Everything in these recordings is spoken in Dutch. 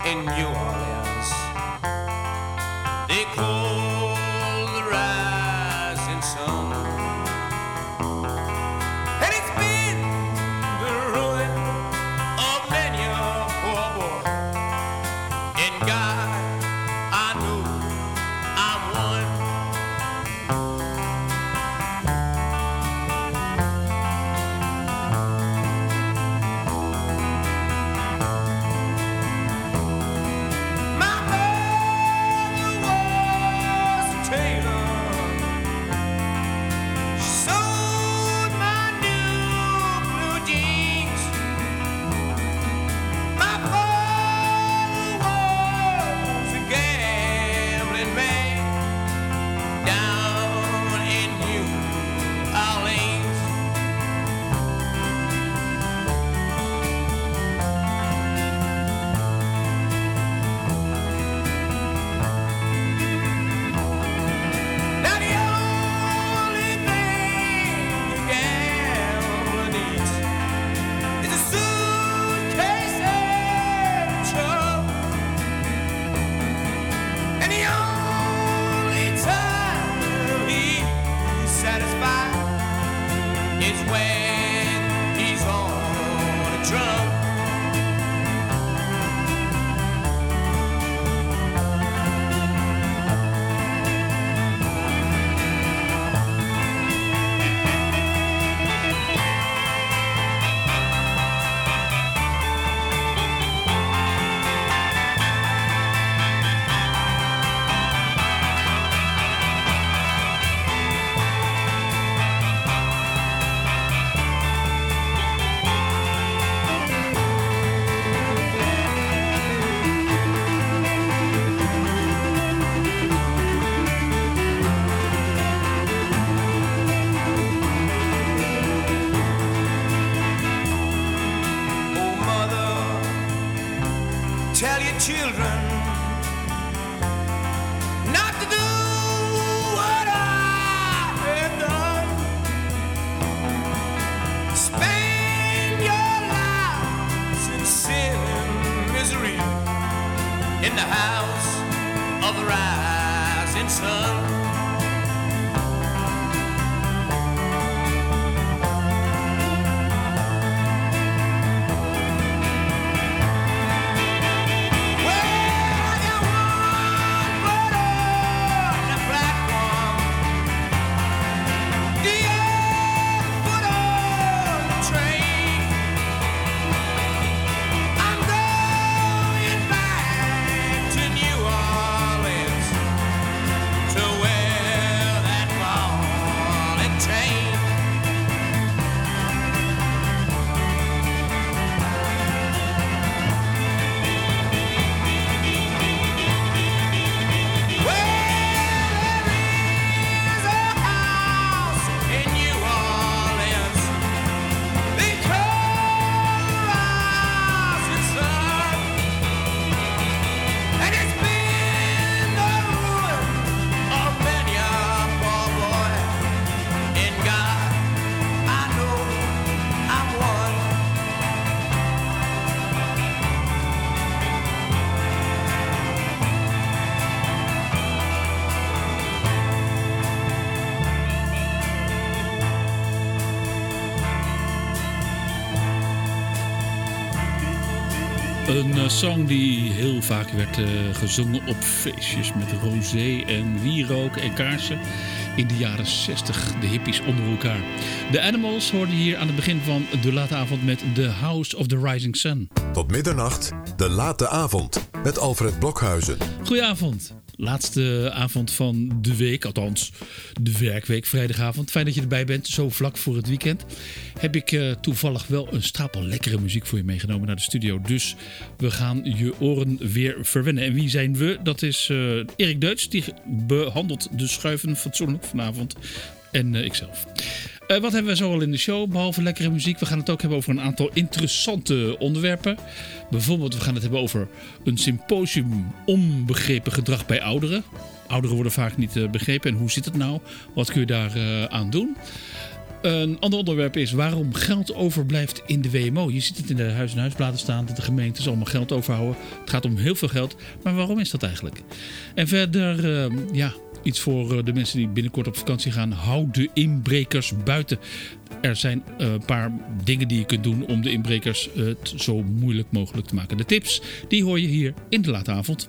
in New Orleans. They call the rising sun, and it's been the ruin of many a poor boy. In God, I know I'm one. My mother was a tailor. She sewed my new blue jeans. My father was a gambling man down in New Orleans. Now the only thing a gambler needs is a suitcase and a truck. And the only time he's satisfied is when he's on a drum. Oh, mother, tell your children not to do what I have done. Spend your lives in sin and misery in the house of the rising sun. Een song die heel vaak werd gezongen op feestjes met rosé en wierook en kaarsen in de jaren 60. De hippies onder elkaar. De Animals hoorden hier aan het begin van de late avond met The House of the Rising Sun. Tot middernacht, de late avond met Alfred Blokhuizen. Goedenavond. Laatste avond van de week, althans de werkweek, vrijdagavond. Fijn dat je erbij bent, zo vlak voor het weekend. Heb ik toevallig wel een stapel lekkere muziek voor je meegenomen naar de studio. Dus we gaan je oren weer verwennen. En wie zijn we? Dat is Erik Deutsch, die behandelt de schuiven fatsoenlijk vanavond. En ikzelf. Wat hebben we zo al in de show, behalve lekkere muziek? We gaan het ook hebben over een aantal interessante onderwerpen. Bijvoorbeeld, we gaan het hebben over een symposium onbegrepen gedrag bij ouderen. Ouderen worden vaak niet begrepen. En hoe zit het nou? Wat kun je daar aan doen? Een ander onderwerp is waarom geld overblijft in de WMO. Je ziet het in de huis- en huisbladen staan dat de gemeentes allemaal geld overhouden. Het gaat om heel veel geld, maar waarom is dat eigenlijk? En verder, iets voor de mensen die binnenkort op vakantie gaan. Hou de inbrekers buiten. Er zijn een paar dingen die je kunt doen om de inbrekers het zo moeilijk mogelijk te maken. De tips, die hoor je hier in de late avond.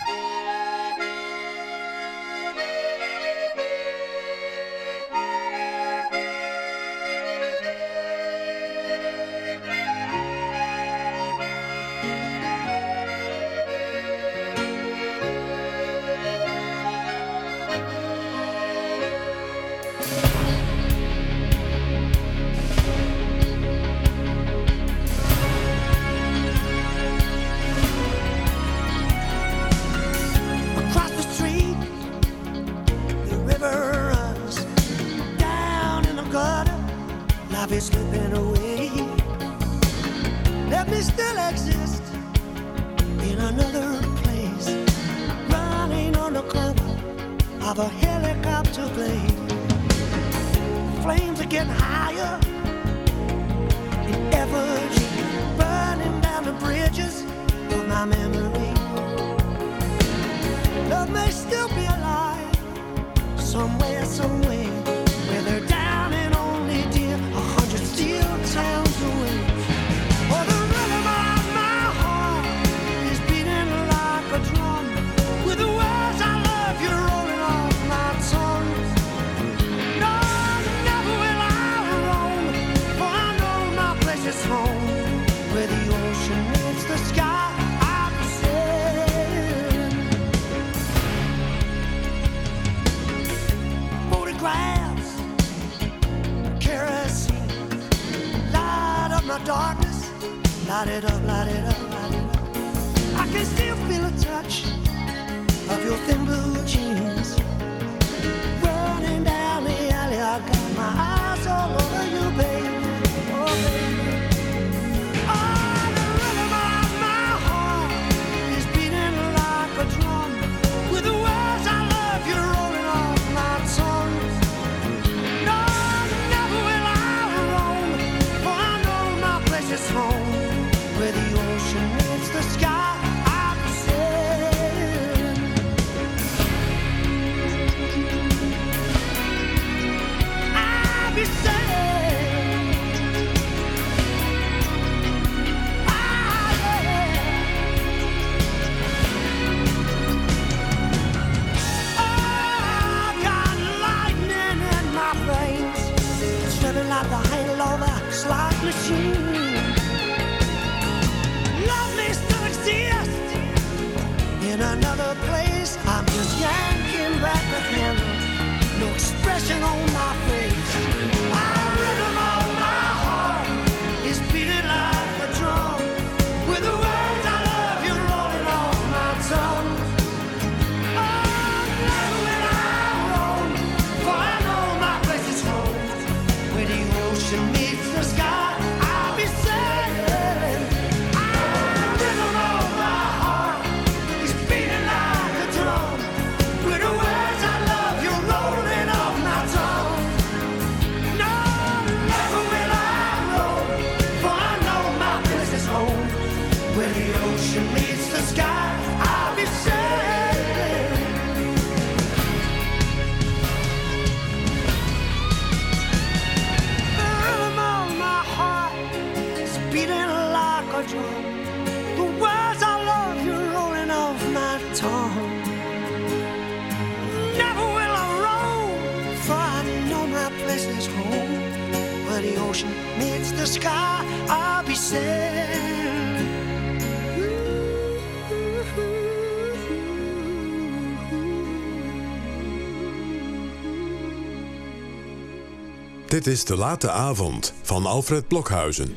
Dit is de late avond van Alfred Blokhuizen.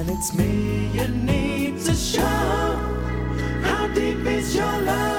And it's me you need to show. How deep is your love?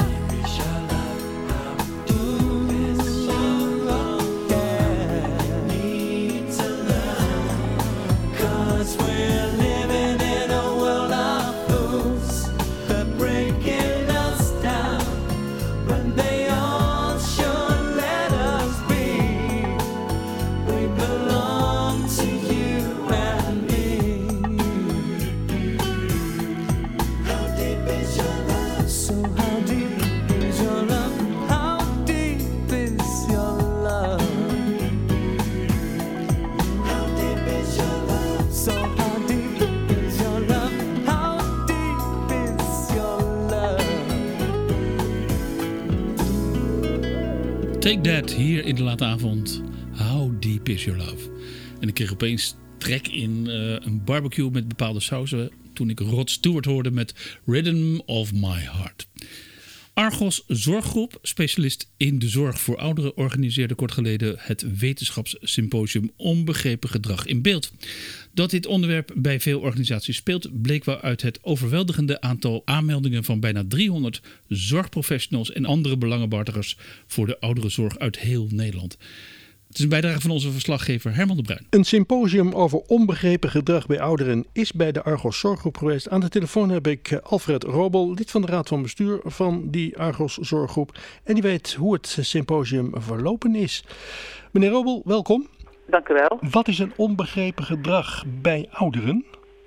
Take That, hier in de late avond. How deep is your love? En ik kreeg opeens trek in een barbecue met bepaalde sauzen toen ik Rod Stewart hoorde met Rhythm of My Heart. Argos Zorggroep, specialist in de zorg voor ouderen, organiseerde kort geleden het wetenschapssymposium Onbegrepen gedrag in beeld. Dat dit onderwerp bij veel organisaties speelt, bleek wel uit het overweldigende aantal aanmeldingen van bijna 300 zorgprofessionals en andere belangenbehartigers voor de ouderenzorg uit heel Nederland. Het is een bijdrage van onze verslaggever Herman de Bruin. Een symposium over onbegrepen gedrag bij ouderen is bij de Argos Zorggroep geweest. Aan de telefoon heb ik Alfred Robel, lid van de raad van bestuur van die Argos Zorggroep. En die weet hoe het symposium verlopen is. Meneer Robel, welkom. Dank u wel. Wat is een onbegrepen gedrag bij ouderen?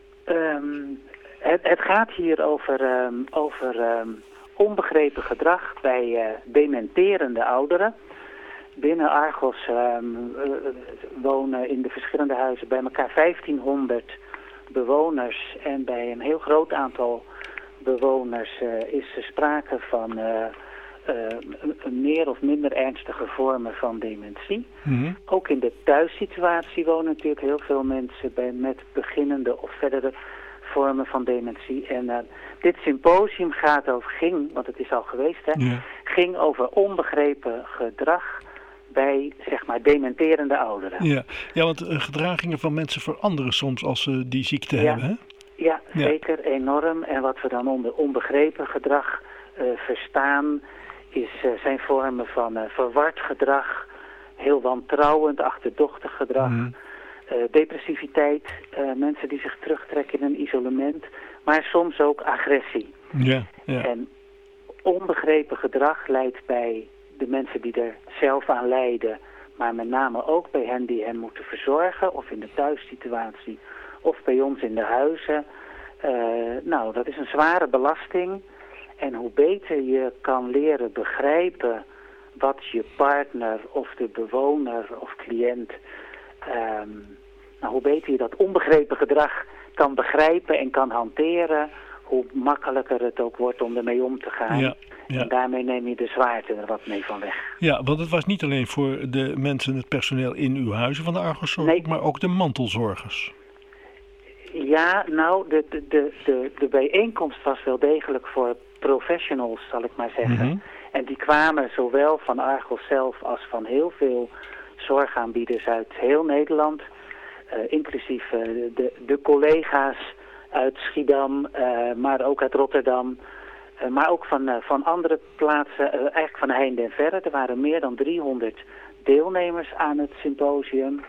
Het gaat hier over onbegrepen gedrag bij dementerende ouderen. Binnen Argos wonen in de verschillende huizen bij elkaar 1500 bewoners. En bij een heel groot aantal bewoners is er sprake van een meer of minder ernstige vormen van dementie. Mm-hmm. Ook in de thuissituatie wonen natuurlijk heel veel mensen met beginnende of verdere vormen van dementie. En dit symposium want het is al geweest, ging over onbegrepen gedrag bij, zeg maar, dementerende ouderen. Ja, want gedragingen van mensen veranderen soms als ze die ziekte hebben, hè? Ja, zeker, enorm. En wat we dan onder onbegrepen gedrag verstaan, zijn vormen van verward gedrag, heel wantrouwend, achterdochtig gedrag, depressiviteit, mensen die zich terugtrekken in een isolement, maar soms ook agressie. Ja. En onbegrepen gedrag leidt bij de mensen die er zelf aan lijden, maar met name ook bij hen die hen moeten verzorgen, of in de thuissituatie, of bij ons in de huizen. Dat is een zware belasting. En hoe beter je kan leren begrijpen wat je partner of de bewoner of cliënt, hoe beter je dat onbegrepen gedrag kan begrijpen en kan hanteren, hoe makkelijker het ook wordt om ermee om te gaan. Ja. En daarmee neem je de zwaarte er wat mee van weg. Ja, want het was niet alleen voor de mensen, het personeel in uw huizen van de Argos Zorg, maar ook de mantelzorgers. Ja, de bijeenkomst was wel degelijk voor professionals, zal ik maar zeggen. Mm-hmm. En die kwamen zowel van Argos zelf als van heel veel zorgaanbieders uit heel Nederland. Inclusief de collega's uit Schiedam, maar ook uit Rotterdam. Maar ook van andere plaatsen, eigenlijk van heinde en verre. Er waren meer dan 300 deelnemers aan het symposium.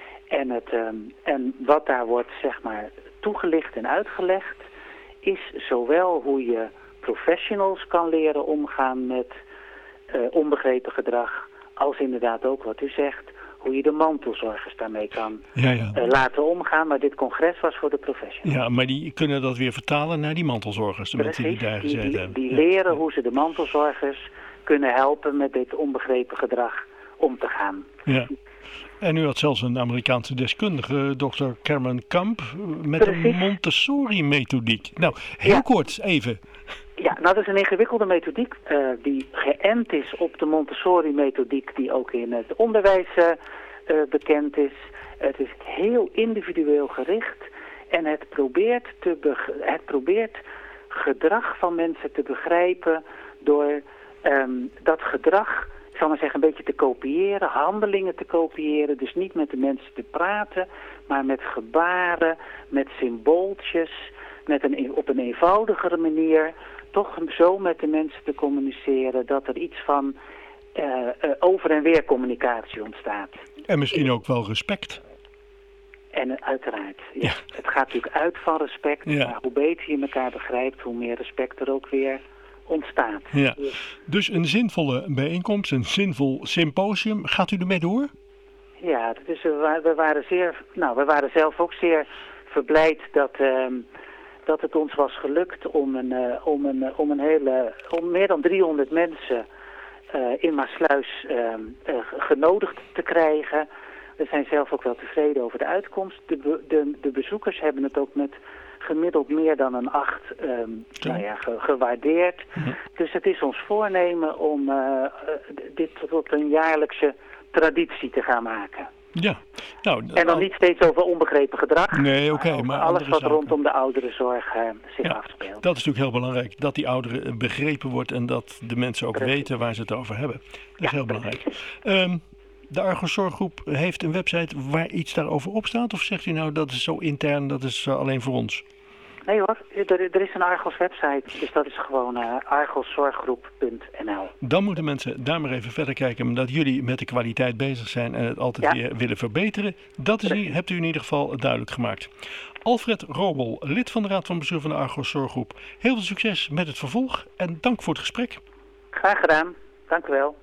En wat daar wordt, zeg maar, toegelicht en uitgelegd, is zowel hoe je professionals kan leren omgaan met onbegrepen gedrag, als inderdaad ook wat u zegt, hoe je de mantelzorgers daarmee kan laten omgaan. Maar dit congres was voor de professionals. Ja, maar die kunnen dat weer vertalen naar die mantelzorgers, de mensen die daar gezeten hebben. Die leren hoe ze de mantelzorgers kunnen helpen met dit onbegrepen gedrag om te gaan. Ja. En u had zelfs een Amerikaanse deskundige, Dr. Cameron Camp, met een Montessori-methodiek. Nou, heel kort even. Ja, dat is een ingewikkelde methodiek die geënt is op de Montessori-methodiek die ook in het onderwijs bekend is. Het is heel individueel gericht en het probeert gedrag van mensen te begrijpen door dat gedrag zal maar zeggen, een beetje te kopiëren, handelingen te kopiëren. Dus niet met de mensen te praten, maar met gebaren, met symbooltjes, op een eenvoudigere manier. Toch zo met de mensen te communiceren dat er iets van over- en weer communicatie ontstaat. En misschien ook wel respect. En uiteraard, ja. Het gaat natuurlijk uit van respect, maar hoe beter je elkaar begrijpt, hoe meer respect er ook weer ontstaat. Ja. Dus een zinvolle bijeenkomst, een zinvol symposium. Gaat u ermee door? Ja, dus we waren zelf ook zeer verblijd dat het ons was gelukt om meer dan 300 mensen in Maassluis genodigd te krijgen. We zijn zelf ook wel tevreden over de uitkomst. De bezoekers hebben het ook met gemiddeld meer dan een 8 gewaardeerd. Mm-hmm. Dus het is ons voornemen om dit tot een jaarlijkse traditie te gaan maken. Ja. Nou, en dan niet steeds over onbegrepen gedrag. Nee, oké. Maar alles wat rondom de ouderenzorg zich afspeelt. Dat is natuurlijk heel belangrijk. Dat die ouderen begrepen wordt en dat de mensen ook weten waar ze het over hebben. Dat is heel belangrijk. De Argos Zorggroep heeft een website waar iets daarover op staat? Of zegt u nou dat is zo intern, dat is alleen voor ons? Nee hoor, er is een Argos website, dus dat is gewoon argoszorggroep.nl. Dan moeten mensen daar maar even verder kijken, omdat jullie met de kwaliteit bezig zijn en het altijd weer willen verbeteren. Dat hebt u in ieder geval duidelijk gemaakt. Alfred Robel, lid van de Raad van Bestuur van de Argos Zorggroep. Heel veel succes met het vervolg en dank voor het gesprek. Graag gedaan, dank u wel.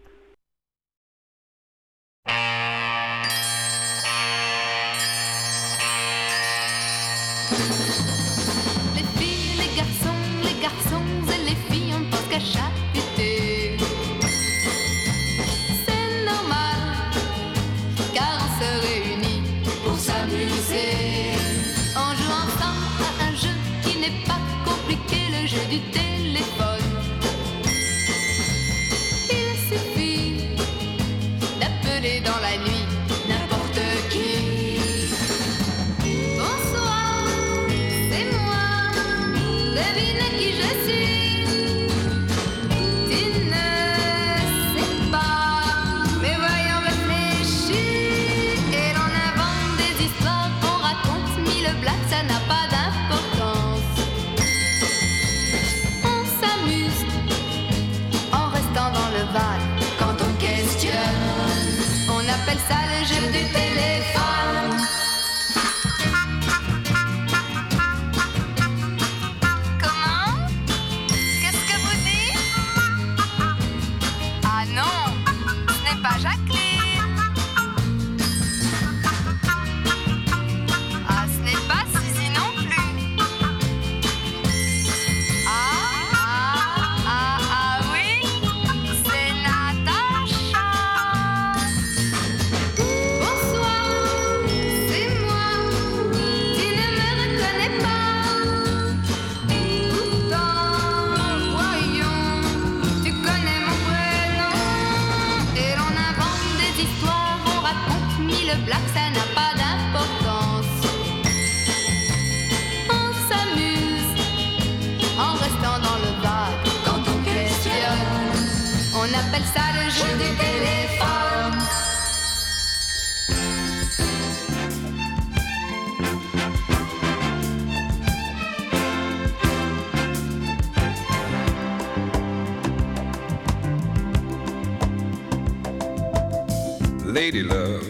Lady love,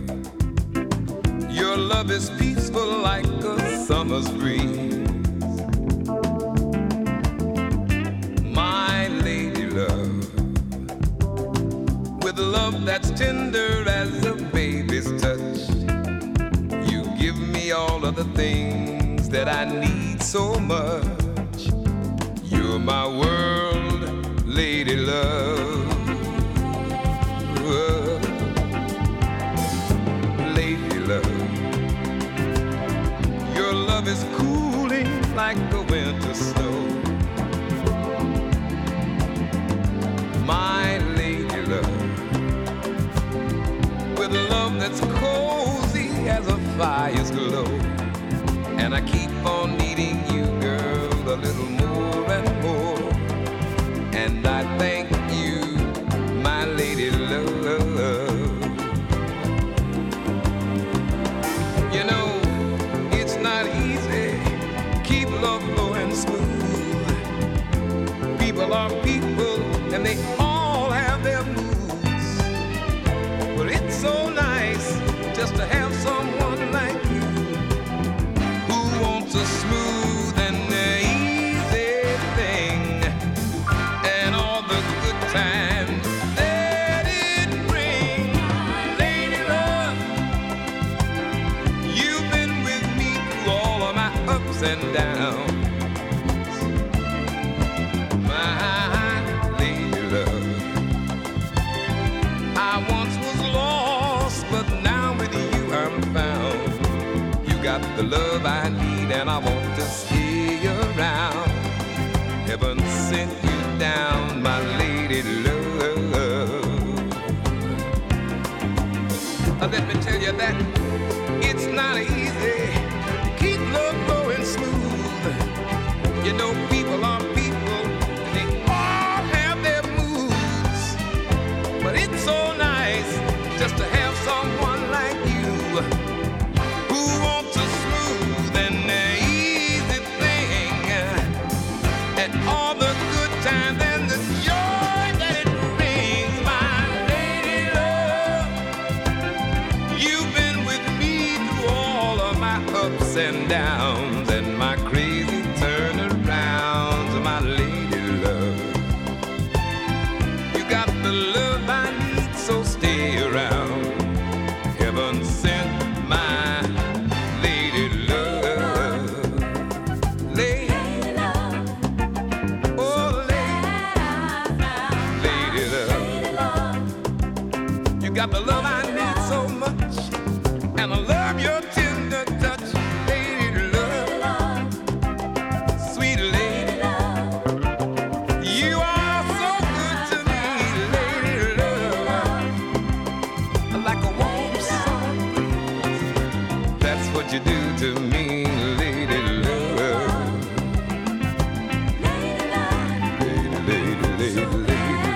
your love is peaceful like a summer's breeze. My lady love, with love that's tender as a baby's touch, you give me all of the things that I need so much. You're my world, lady love. Love. Your love is cooling like the winter snow. My lady love, with love that's cozy as a fire's glow. And I keep on needing you, girl, a little more and more. And I thank you, my lady. they all have their moods. But it's so nice just to have someone like you who wants a smooth and easy thing, and all the good times that it brings. Lady love, you've been with me through all of my ups and downs. The love I need and I want to stay around. Heaven sent you down, my lady love. Let me tell you that it's not easy to keep love going smooth. You know people are people, they all have their moods. But it's so nice just to have someone like you who wants a smooth and easy thing, and all the good times and the joy that it brings. My lady love, you've been with me through all of my ups and downs and my crazy turnarounds. My lady love, you got the love I need, so stay around. Heaven sent my lady love. Lady love. Oh, lady love. You got the love I need so much, and I love your tender touch. Lady love. Sweet lady love. You are so good to me, lady love. Like a warm sun breeze. That's what you do to me, lady love. Lady love. Lady, lady, lady,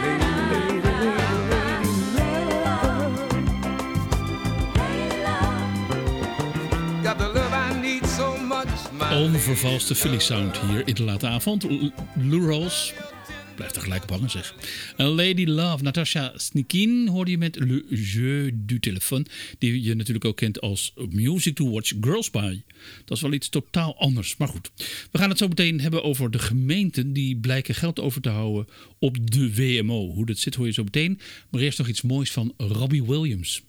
got the love I need so much. Onvervalste Philly sound hier in de late avond. Lou Rawls. Blijft er gelijk op hangen, zeg. Lady Love, Natasha Snikin hoorde je met Le Jeu du Téléphone, die je natuurlijk ook kent als Music to Watch Girls By. Dat is wel iets totaal anders, maar goed. We gaan het zo meteen hebben over de gemeenten die blijken geld over te houden op de WMO. Hoe dat zit hoor je zo meteen. Maar eerst nog iets moois van Robbie Williams.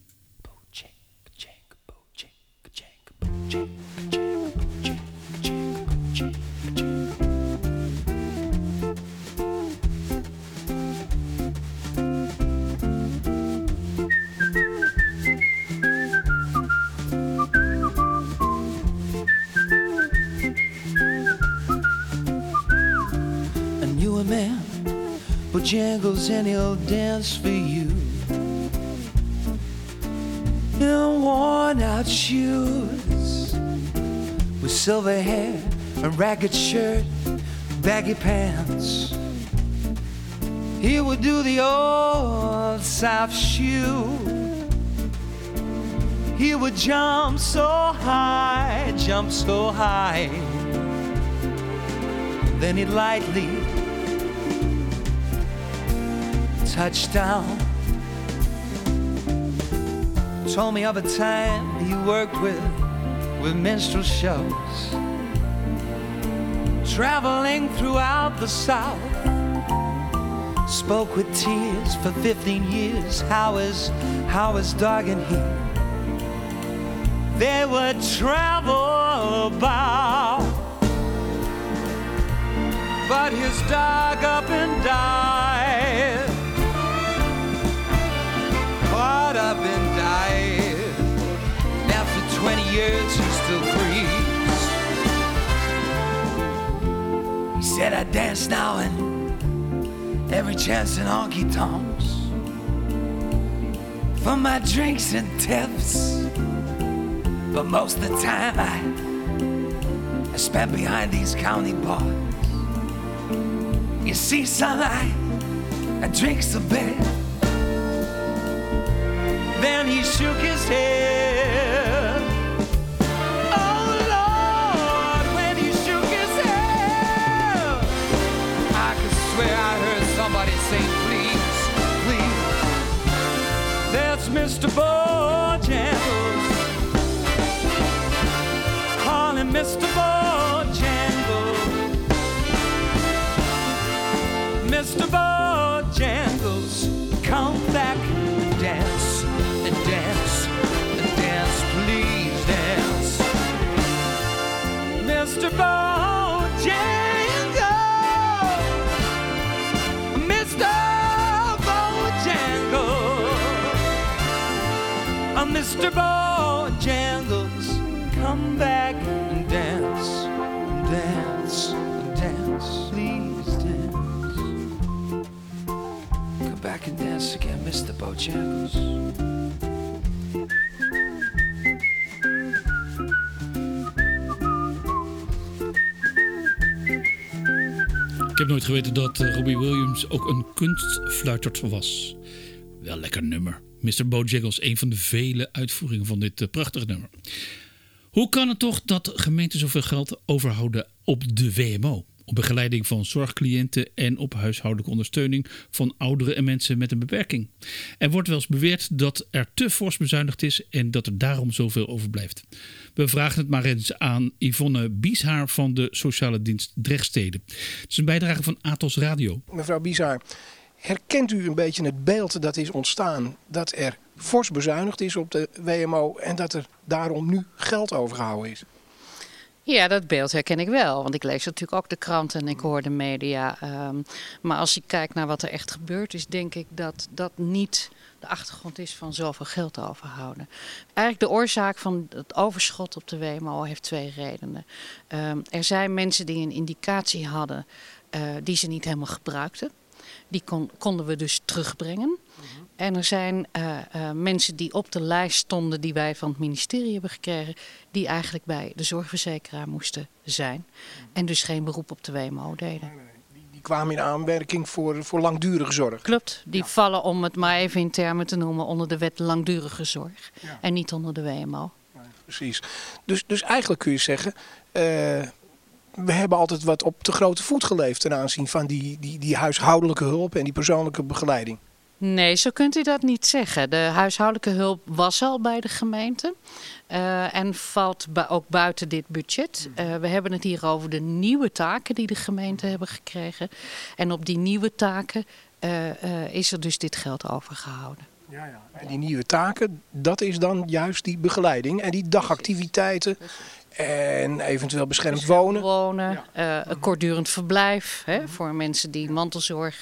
A man Bojangles and he'll dance for you in worn out shoes, with silver hair, a ragged shirt, baggy pants. He would do the old South shoe. He would jump so high, then he'd lightly touchdown. Told me of a time he worked with minstrel shows, traveling throughout the South. Spoke with tears for 15 years. How is Dog and he? They would travel about, but his dog up and died. Caught up and died. And after 20 years he still grieves. He said, I dance now and every chance in honky tonks for my drinks and tips, but most of the time I spent behind these county bars. You see, son, I drinks a bit. Then he shook his head. Oh Lord, when he shook his head, I could swear I heard somebody say, please. Mr. Bojangles. Call him Mr. Bojangles. Mr. Bojangles, come back and dance, and dance, and dance, please dance. Mr. Bojangles, Mr. Bojangles, Mr. Bojangles, come back and dance, and dance, and dance, please dance. Come back and dance again, Mr. Bojangles. Ik heb nooit geweten dat Robbie Williams ook een kunstfluitert was. Wel lekker nummer. Mr. Bojangles, een van de vele uitvoeringen van dit prachtige nummer. Hoe kan het toch dat gemeenten zoveel geld overhouden op de WMO? Op begeleiding van zorgcliënten en op huishoudelijke ondersteuning van ouderen en mensen met een beperking. Er wordt wel eens beweerd dat er te fors bezuinigd is en dat er daarom zoveel overblijft. We vragen het maar eens aan Yvonne Bieshaar van de Sociale Dienst Drechtstede. Het is een bijdrage van Atos Radio. Mevrouw Bieshaar, herkent u een beetje het beeld dat is ontstaan dat er fors bezuinigd is op de WMO en dat er daarom nu geld overgehouden is? Ja, dat beeld herken ik wel. Want ik lees natuurlijk ook de kranten en ik hoor de media. Maar als ik kijk naar wat er echt gebeurd is, denk ik dat dat niet de achtergrond is van zoveel geld overhouden. Eigenlijk de oorzaak van het overschot op de WMO heeft twee redenen. Er zijn mensen die een indicatie hadden die ze niet helemaal gebruikten. Die konden we dus terugbrengen. En er zijn mensen die op de lijst stonden die wij van het ministerie hebben gekregen, die eigenlijk bij de zorgverzekeraar moesten zijn. En dus geen beroep op de WMO deden. Die kwamen in aanmerking voor langdurige zorg. Klopt, die vallen, om het maar even in termen te noemen, onder de wet langdurige zorg. Ja. En niet onder de WMO. Ja, precies. Dus eigenlijk kun je zeggen, we hebben altijd wat op de grote voet geleefd ten aanzien van die huishoudelijke hulp en die persoonlijke begeleiding. Nee, zo kunt u dat niet zeggen. De huishoudelijke hulp was al bij de gemeente en valt ook buiten dit budget. We hebben het hier over de nieuwe taken die de gemeente hebben gekregen. En op die nieuwe taken is er dus dit geld overgehouden. Ja. En die nieuwe taken, dat is dan juist die begeleiding en die dagactiviteiten. En eventueel beschermd wonen. Een kortdurend verblijf voor mensen die mantelzorg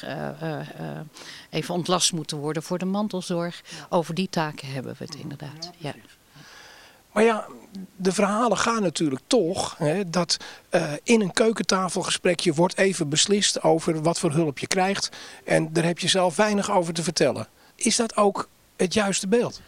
even ontlast moeten worden voor de mantelzorg. Over die taken hebben we het inderdaad. Ja. Maar ja, de verhalen gaan natuurlijk toch dat in een keukentafelgesprekje wordt even beslist over wat voor hulp je krijgt. En daar heb je zelf weinig over te vertellen. Is dat ook het juiste beeld?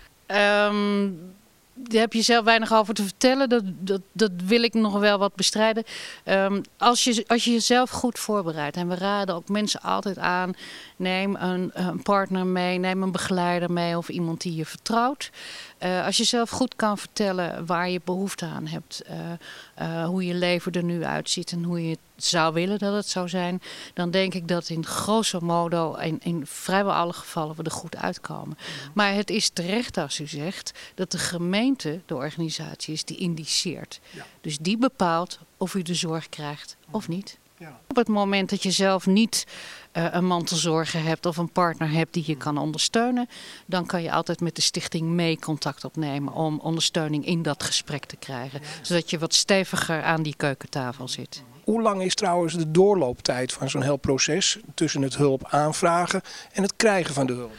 Daar heb je zelf weinig over te vertellen. Dat wil ik nog wel wat bestrijden. Als je jezelf goed voorbereidt. En we raden ook mensen altijd aan. Neem een partner mee. Neem een begeleider mee. Of iemand die je vertrouwt. Als je zelf goed kan vertellen waar je behoefte aan hebt. Hoe je leven er nu uitziet. En hoe je zou willen dat het zou zijn. Dan denk ik dat in grosso modo in vrijwel alle gevallen we er goed uitkomen. Maar het is terecht als u zegt dat de gemeente de organisatie is die indiceert. Ja. Dus die bepaalt of u de zorg krijgt of niet. Ja. Op het moment dat je zelf niet een mantelzorger hebt of een partner hebt die je kan ondersteunen, dan kan je altijd met de stichting mee contact opnemen om ondersteuning in dat gesprek te krijgen. Zodat je wat steviger aan die keukentafel zit. Hoe lang is trouwens de doorlooptijd van zo'n heel proces tussen het hulp aanvragen en het krijgen van de hulp?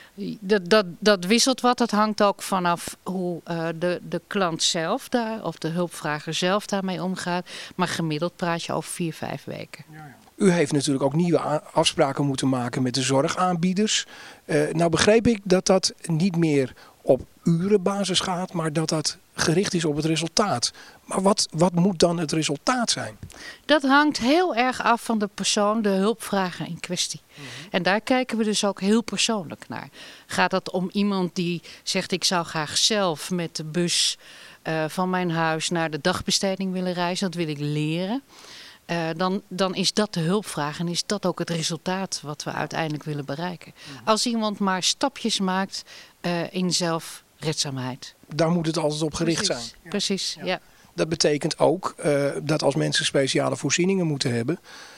Dat wisselt wat. Dat hangt ook vanaf hoe de klant zelf daar of de hulpvrager zelf daarmee omgaat. Maar gemiddeld praat je over 4-5 weken. Ja. U heeft natuurlijk ook nieuwe afspraken moeten maken met de zorgaanbieders. Nou begreep ik dat dat niet meer op urenbasis gaat, maar dat dat gericht is op het resultaat. Maar wat moet dan het resultaat zijn? Dat hangt heel erg af van de persoon, de hulpvrager in kwestie. En daar kijken we dus ook heel persoonlijk naar. Gaat het om iemand die zegt ik zou graag zelf met de bus van mijn huis naar de dagbesteding willen reizen. Dat wil ik leren. dan is dat de hulpvraag en is dat ook het resultaat wat we uiteindelijk willen bereiken. Als iemand maar stapjes maakt in zelfredzaamheid. Daar moet het altijd op gericht Precies, zijn. Precies, ja. Dat betekent ook dat als mensen speciale voorzieningen moeten hebben,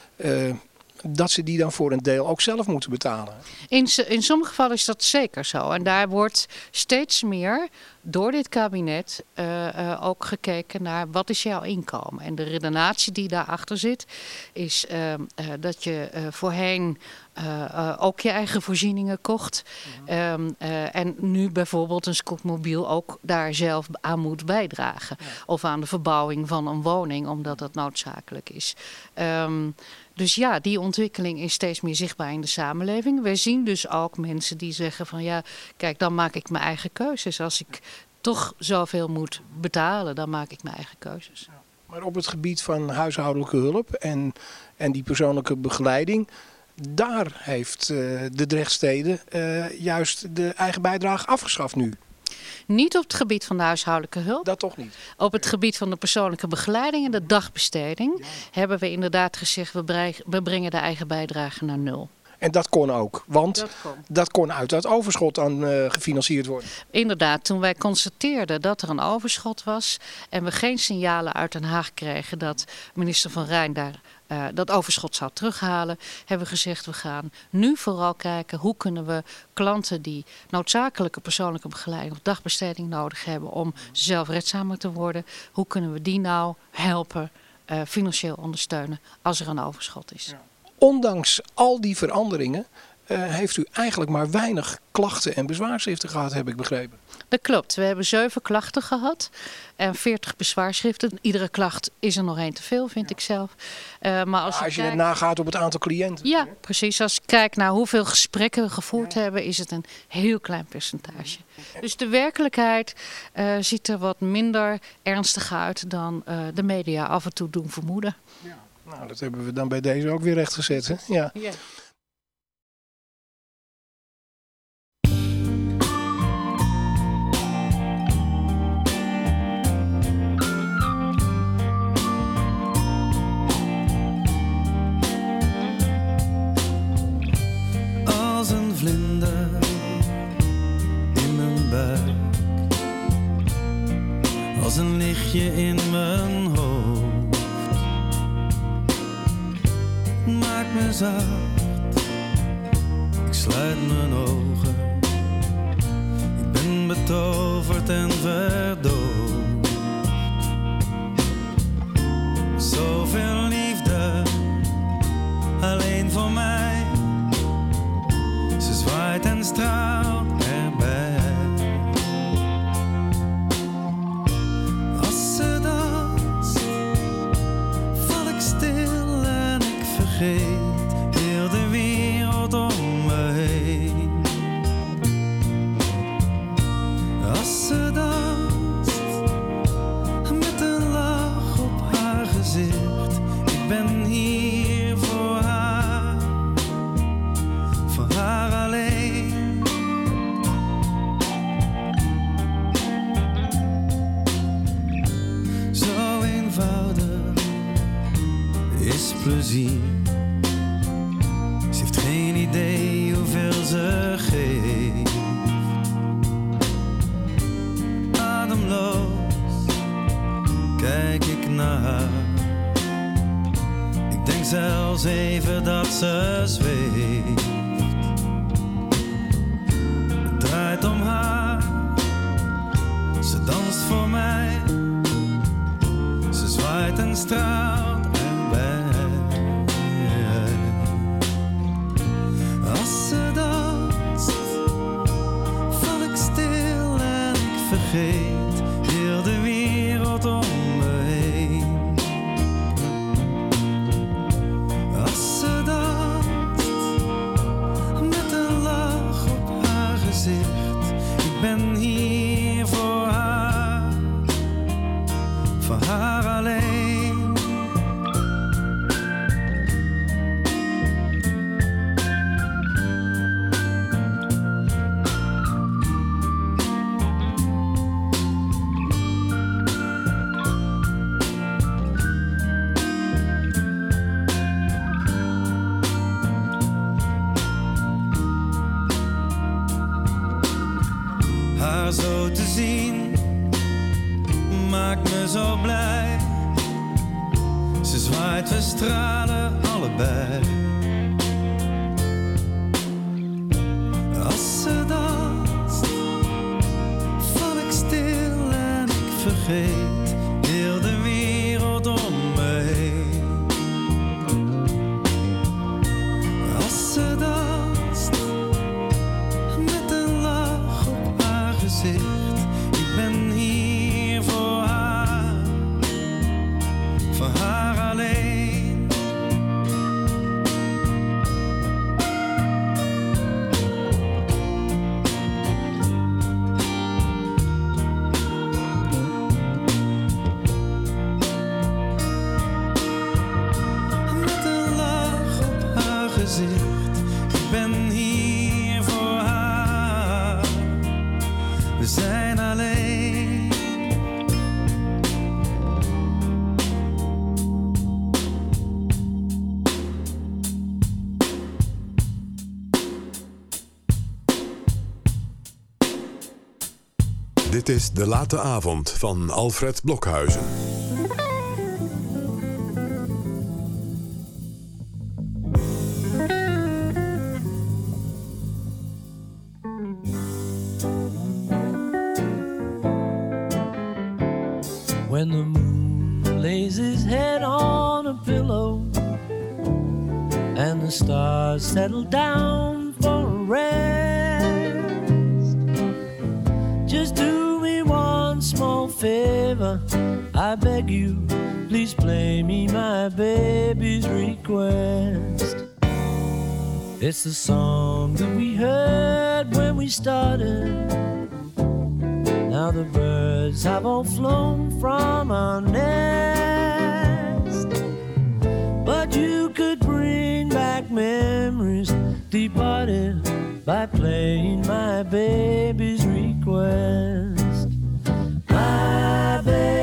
dat ze die dan voor een deel ook zelf moeten betalen. In sommige gevallen is dat zeker zo. En daar wordt steeds meer door dit kabinet ook gekeken naar wat is jouw inkomen. En de redenatie die daarachter zit is dat je voorheen ook je eigen voorzieningen kocht. En nu bijvoorbeeld een scootmobiel ook daar zelf aan moet bijdragen. Ja. Of aan de verbouwing van een woning, omdat dat noodzakelijk is. Dus ja, die ontwikkeling is steeds meer zichtbaar in de samenleving. We zien dus ook mensen die zeggen van ja, kijk, dan maak ik mijn eigen keuzes. Als ik toch zoveel moet betalen, dan maak ik mijn eigen keuzes. Ja. Maar op het gebied van huishoudelijke hulp en die persoonlijke begeleiding, daar heeft de Drechtstede juist de eigen bijdrage afgeschaft nu. Niet op het gebied van de huishoudelijke hulp. Dat toch niet? Op het gebied van de persoonlijke begeleiding en de dagbesteding hebben we inderdaad gezegd, we brengen de eigen bijdrage naar 0. En dat kon ook, want dat kon uit dat overschot aan gefinancierd worden. Inderdaad, toen wij constateerden dat er een overschot was en we geen signalen uit Den Haag kregen dat minister Van Rijn daar dat overschot zou terughalen, hebben we gezegd we gaan nu vooral kijken hoe kunnen we klanten die noodzakelijke persoonlijke begeleiding of dagbesteding nodig hebben om zelfredzamer te worden, hoe kunnen we die nou helpen, financieel ondersteunen als er een overschot is. Ja. Ondanks al die veranderingen heeft u eigenlijk maar weinig klachten en bezwaarschriften gehad, heb ik begrepen. Dat klopt. We hebben 7 klachten gehad en 40 bezwaarschriften. Iedere klacht is er nog 1 te veel, vind ik zelf. Maar als je nagaat op het aantal cliënten. Ja, precies. Als ik kijk naar hoeveel gesprekken we gevoerd hebben, is het een heel klein percentage. Dus de werkelijkheid ziet er wat minder ernstig uit dan de media af en toe doen vermoeden. Ja. Nou, dat hebben we dan bij deze ook weer rechtgezet, hè? Ja. Ja. Als een vlinder in mijn buik, als een lichtje in mijn hoofd. Maak me zacht, ik sluit mijn ogen. Ik ben betoverd en verdoofd. Zoveel liefde, alleen voor mij. Ze zwaait en straalt erbij. Als ze danst, val ik stil en ik vergeet heel de wereld om me heen. Als ze danst, met een lach op haar gezicht. Ik ben hier voor haar alleen. Zo eenvoudig is plezier. Ze heeft geen idee hoeveel ze geeft. Ademloos kijk ik naar haar. Ik denk zelfs even dat ze zweeft. Het draait om haar. Ze danst voor mij. Ze zwaait en straalt erbij. Als ze danst, val ik stil en ik vergeet heel de wereld om me heen. Als ze danst, met een lach op haar gezicht. Ik ben hier voor haar alleen. Haar zo te zien maakt me zo blij. Ze zwaait, we stralen allebei. Als ze danst, val ik stil en ik vergeet heel de wereld om me heen. Als ze danst, met een lach op haar gezicht. Ik ben hier voor haar alleen. Met een lach op haar gezicht. Ik ben hier voor haar. We zijn alleen. Dit is De Late Avond van Alfred Blokhuizen. When the moon lays his head on a pillow and the stars settle down for a rest, just do me one small favor, I beg you, please play me my baby's request. It's the song that we heard when we started. Now the birds have all flown from our nest, but you could bring back memories departed by playing my baby's request. My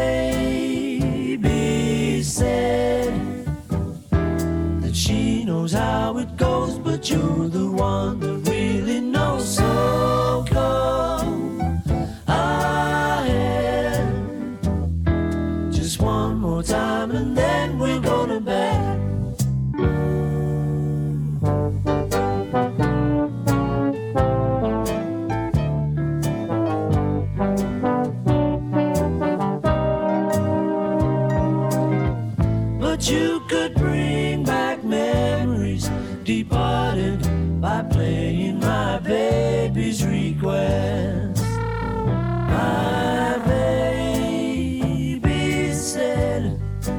baby said that she knows how it goes, but you're the one that really knows. So go ahead, just one more time and then we'll go to bed. But you could bring back memories departed by playing my baby's request. My baby said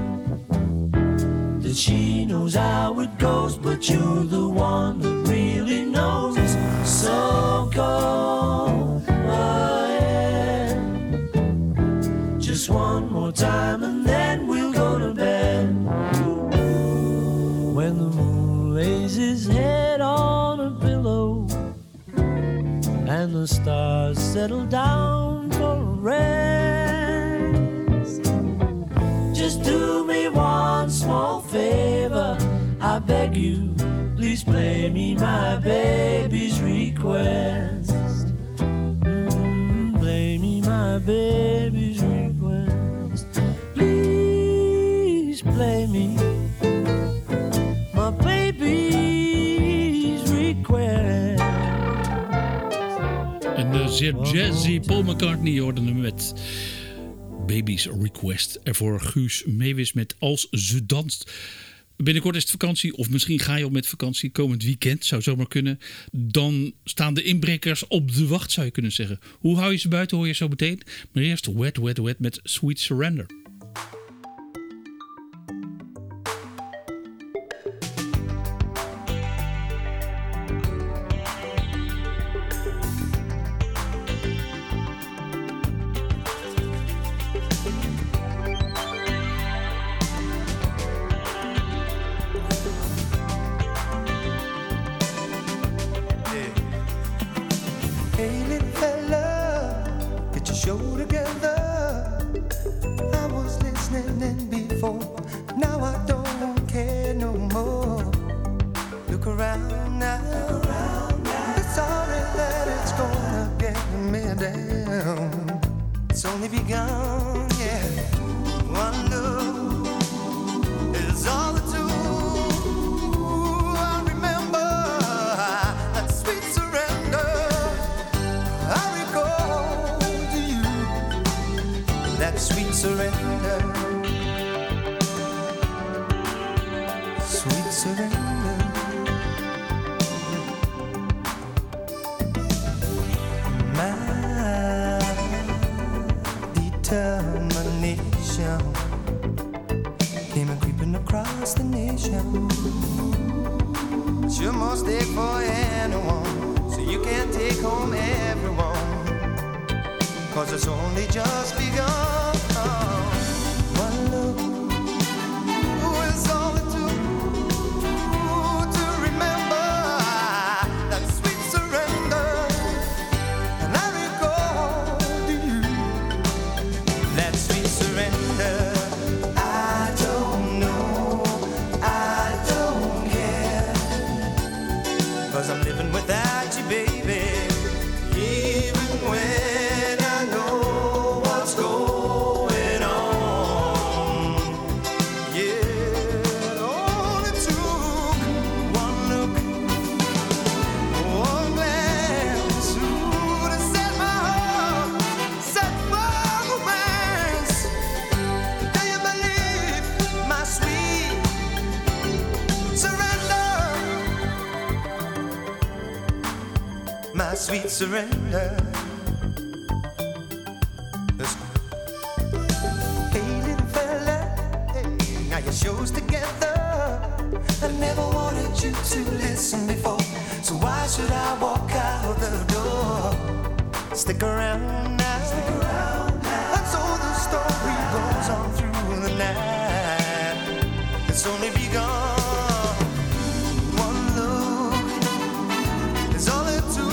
that she knows how it goes, but you're the one that really knows. So go ahead, just one more time and then we'll go to bed. When the moon lays his head on a pillow and the stars settle down for a rest, just do me one small favor, I beg you, please play me my baby's request. Play me my baby's request. Please play me my baby's request. Een zeer jazzy Paul McCartney hoorde hem met Baby's Request. Ervoor Guus Meeuwis met Als ze danst. Binnenkort is het vakantie, of misschien ga je al met vakantie. Komend weekend, zou zomaar kunnen. Dan staan de inbrekers op de wacht, zou je kunnen zeggen. Hoe hou je ze buiten, hoor je zo meteen. Maar eerst Wet, Wet, Wet met Sweet Surrender. Hey little fella, get your show together. I begun, yeah. One look is all it took. I remember that sweet surrender. I recall to you that sweet surrender. Sweet surrender. Determination came a creeping across the nation. It's your mistake for anyone, so you can't take home everyone, 'cause it's only just begun. One look is all it took to remember that sweet surrender. And I recall to you that sweet surrender. I don't know, I don't care, 'cause I'm living without you, baby. Even when I know what's going on. Yeah, it only took one look, one glance, ooh, to set my heart, set my romance. Do you believe my sweet surrender? My sweet surrender. Listen. Hey, little fella, hey, now your show's together. I never wanted you to listen before, so why should I walk out the door? Stick around now. Stick around now. And so the story goes on through the night. It's only begun. One look is all it took.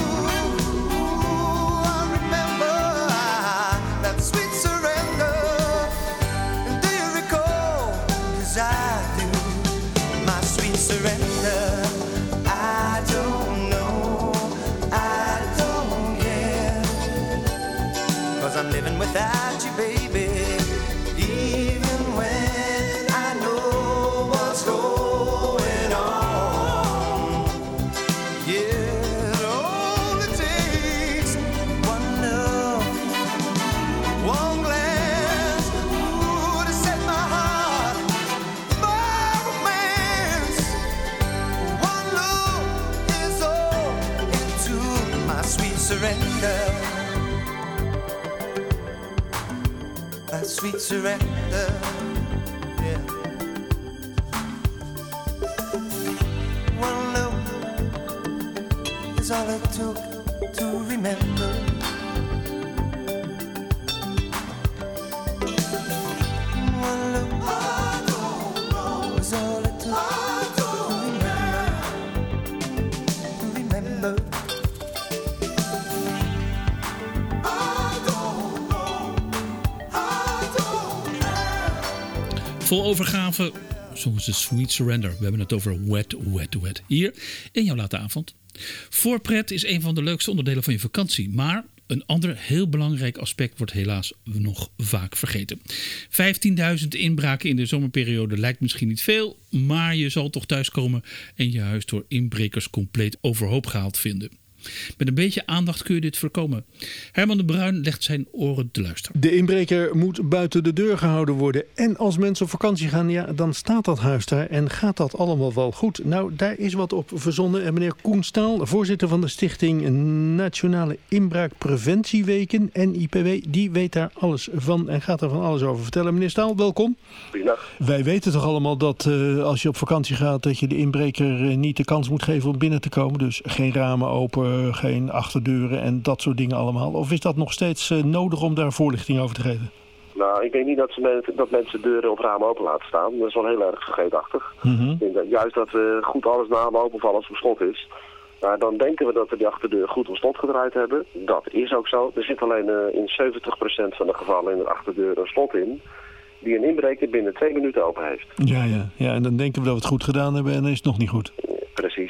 I remember that sweet surrender. And do you recall? 'Cause I do. My sweet surrender. I don't know, I don't care, 'cause I'm living without you, baby. Even when I know what's going on. Yeah, it only takes one look, one glance, ooh, to set my heart, my romance. One look is all it took. My sweet surrender. My sweet surrender. Yeah. One look is all it took to remember. One look is all it took to remember. Vol overgave, zongen ze Sweet Surrender. We hebben het over Wet, Wet, Wet. Hier in jouw late avond. Voorpret is een van de leukste onderdelen van je vakantie. Maar een ander heel belangrijk aspect wordt helaas nog vaak vergeten. 15.000 inbraken in de zomerperiode lijkt misschien niet veel. Maar je zal toch thuiskomen en je huis door inbrekers compleet overhoop gehaald vinden. Met een beetje aandacht kun je dit voorkomen. Herman de Bruin legt zijn oren te luisteren. De inbreker moet buiten de deur gehouden worden. En als mensen op vakantie gaan, ja, dan staat dat huis daar. En gaat dat allemaal wel goed? Nou, daar is wat op verzonnen. En meneer Koen Staal, voorzitter van de Stichting Nationale Inbraakpreventieweken, NIPW, die weet daar alles van en gaat er van alles over vertellen. Meneer Staal, welkom. Goedendag. Wij weten toch allemaal dat als je op vakantie gaat, dat je de inbreker niet de kans moet geven om binnen te komen. Dus geen ramen open, geen achterdeuren en dat soort dingen allemaal. Of is dat nog steeds nodig om daar voorlichting over te geven? Nou, ik denk niet dat mensen deuren of ramen open laten staan. Dat is wel heel erg vergeetachtig. Ik denk dat juist dat we goed alles namen open of alles op slot is. Maar dan denken we dat we die achterdeur goed op slot gedraaid hebben. Dat is ook zo. Er zit alleen in 70% van de gevallen in de achterdeur een slot in, die een inbreker binnen 2 minuten open heeft. Ja, en dan denken we dat we het goed gedaan hebben en dan is het nog niet goed. Precies.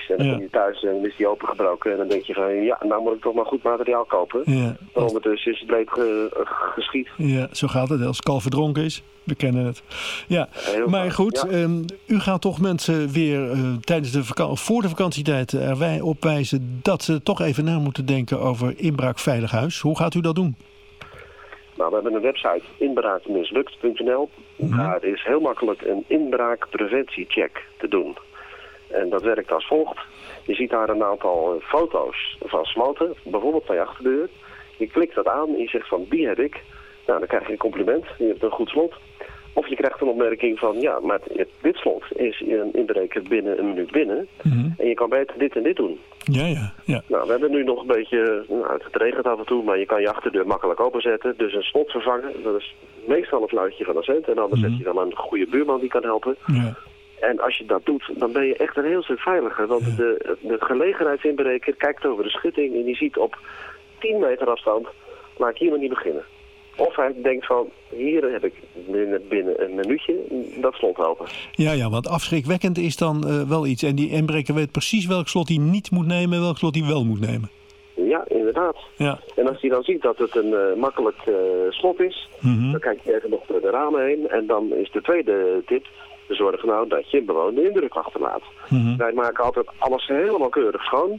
fantastisch. En dan kom je thuis en dan is die opengebroken. En dan denk je van, ja, nou moet ik toch maar goed materiaal kopen. Ja. Maar ondertussen is het breed geschied. Ja, zo gaat het. Als kalf verdronken is. We kennen het. Ja, maar goed. Ja. U gaat toch mensen weer tijdens voor de vakantietijd er op wijzen dat ze toch even na moeten denken over inbraak veilig huis. Hoe gaat u dat doen? Nou, we hebben een website, inbraakmislukt.nl. Daar is heel makkelijk een inbraakpreventiecheck te doen. En dat werkt als volgt. Je ziet daar een aantal foto's van sloten, bijvoorbeeld van je achterdeur. Je klikt dat aan en je zegt van, die heb ik. Nou, dan krijg je een compliment. Je hebt een goed slot. Of je krijgt een opmerking van, ja, maar dit slot is een inbreker binnen een minuut binnen. En je kan beter dit en dit doen. Ja. Nou, we hebben nu nog een beetje, het regent af en toe, maar je kan je achterdeur makkelijk openzetten. Dus een slot vervangen, dat is meestal een fluitje van een cent. En anders zet je dan een goede buurman die kan helpen. Ja. En als je dat doet, dan ben je echt een heel stuk veiliger. Want de gelegenheidsinbreker kijkt over de schutting en die ziet op 10 meter afstand, laat ik hier maar niet beginnen. Of hij denkt van, hier heb ik binnen een minuutje dat slot open. Ja, want afschrikwekkend is dan wel iets. En die inbreker weet precies welk slot hij niet moet nemen en welk slot hij wel moet nemen. Ja, inderdaad. Ja. En als hij dan ziet dat het een makkelijk slot is, dan kijk je even nog door de ramen heen. En dan is de tweede tip, zorg nou dat je gewoon de indruk achterlaat. Wij maken altijd alles helemaal keurig schoon.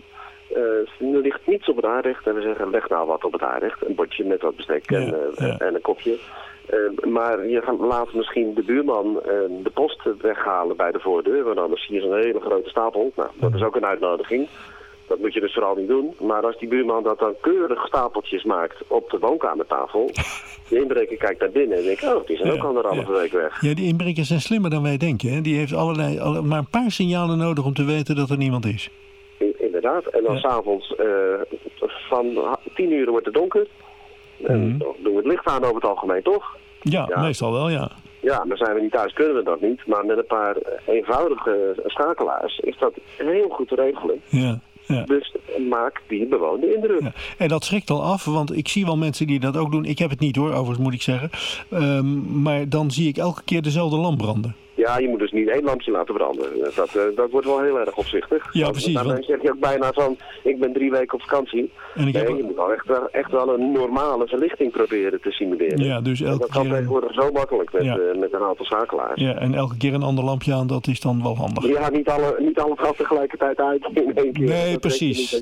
Er ligt niets op het aanrecht en we zeggen leg nou wat op het aanrecht. Een bordje met wat bestek en een kopje. Maar je laat misschien de buurman de post weghalen bij de voordeur. Want anders zie je zo'n hele grote stapel. Nou, dat is ook een uitnodiging. Dat moet je dus vooral niet doen. Maar als die buurman dat dan keurig stapeltjes maakt op de woonkamertafel. De inbreker kijkt naar binnen en denkt, oh, die zijn ook anderhalve week weg. Ja, die inbrekers zijn slimmer dan wij denken. Hè? Die heeft maar een paar signalen nodig om te weten dat er niemand is. Inderdaad. En dan s'avonds van 10 uur wordt het donker. En dan doen we het licht aan over het algemeen, toch? Ja, meestal wel, ja. Ja, dan zijn we niet thuis, kunnen we dat niet. Maar met een paar eenvoudige schakelaars is dat heel goed te regelen. Ja. Dus maak die bewoonde indruk. Ja. En dat schrikt al af, want ik zie wel mensen die dat ook doen. Ik heb het niet hoor, overigens moet ik zeggen. Maar dan zie ik elke keer dezelfde lamp branden. Ja, je moet dus niet 1 lampje laten branden. Dat wordt wel heel erg opzichtig. Ja, precies. Dan zeg je ook bijna van, ik ben 3 weken op vakantie. En je moet al echt wel een normale verlichting proberen te simuleren. Ja, dus elke dat kan tegenwoordig zo makkelijk met een aantal schakelaars. Ja, en elke keer een ander lampje aan, dat is dan wel handig. Ja, niet alle gaat tegelijkertijd uit in 1 keer. Nee, precies.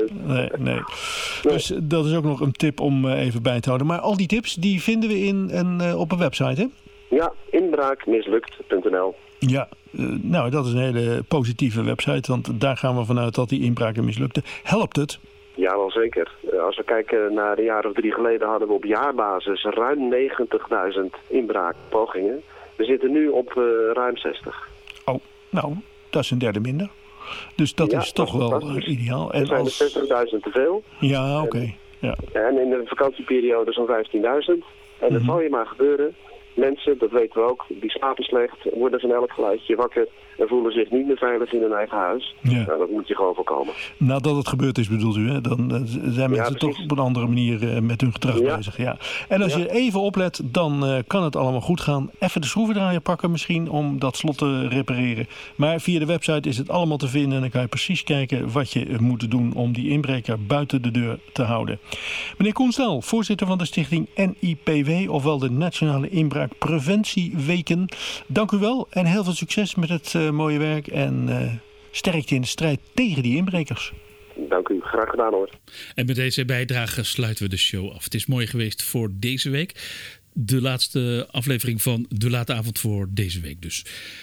Nee. Dus dat is ook nog een tip om even bij te houden. Maar al die tips, die vinden we op een website, hè? Ja, inbraakmislukt.nl. Ja, nou dat is een hele positieve website, want daar gaan we vanuit dat die inbraken mislukten. Helpt het? Ja, wel zeker. Als we kijken naar een jaar of 3 geleden hadden we op jaarbasis ruim 90.000 inbraakpogingen. We zitten nu op ruim 60. Oh, nou, dat is een derde minder. Dus dat is toch wel ideaal. En zijn er 60.000 te veel. Ja, oké. Ja. En in de vakantieperiode zo'n 15.000. En dat zal je maar gebeuren. Mensen, dat weten we ook, die slapen slecht, worden van elk geluidje wakker en voelen zich niet meer veilig in hun eigen huis. Ja. Nou, dat moet je gewoon voorkomen. Nadat het gebeurd is, bedoelt u, hè? Dan zijn mensen toch op een andere manier met hun gedrag bezig. Ja. En als je even oplet, dan kan het allemaal goed gaan. Even de schroevendraaier pakken misschien om dat slot te repareren. Maar via de website is het allemaal te vinden en dan kan je precies kijken wat je moet doen om die inbreker buiten de deur te houden. Meneer Koenstaal, voorzitter van de stichting NIPW, ofwel de Nationale Inbraakpreventieweken. Dank u wel en heel veel succes met het mooie werk en sterkte in de strijd tegen die inbrekers. Dank u, graag gedaan hoor. En met deze bijdrage sluiten we de show af. Het is mooi geweest voor deze week. De laatste aflevering van De Late Avond voor deze week dus.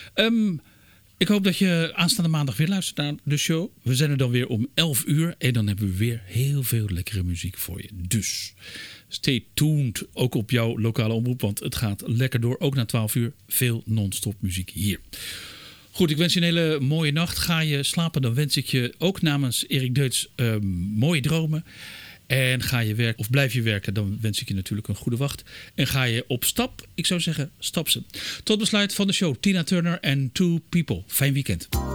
Ik hoop dat je aanstaande maandag weer luistert naar de show. We zijn er dan weer om 11 uur en dan hebben we weer heel veel lekkere muziek voor je. Dus stay tuned, ook op jouw lokale omroep, want het gaat lekker door. Ook na 12 uur veel non-stop muziek hier. Goed, ik wens je een hele mooie nacht. Ga je slapen, dan wens ik je ook namens Erik Deutz mooie dromen. En ga je werken of blijf je werken, dan wens ik je natuurlijk een goede wacht. En ga je op stap, ik zou zeggen, stap ze. Tot besluit van de show, Tina Turner en Two People. Fijn weekend.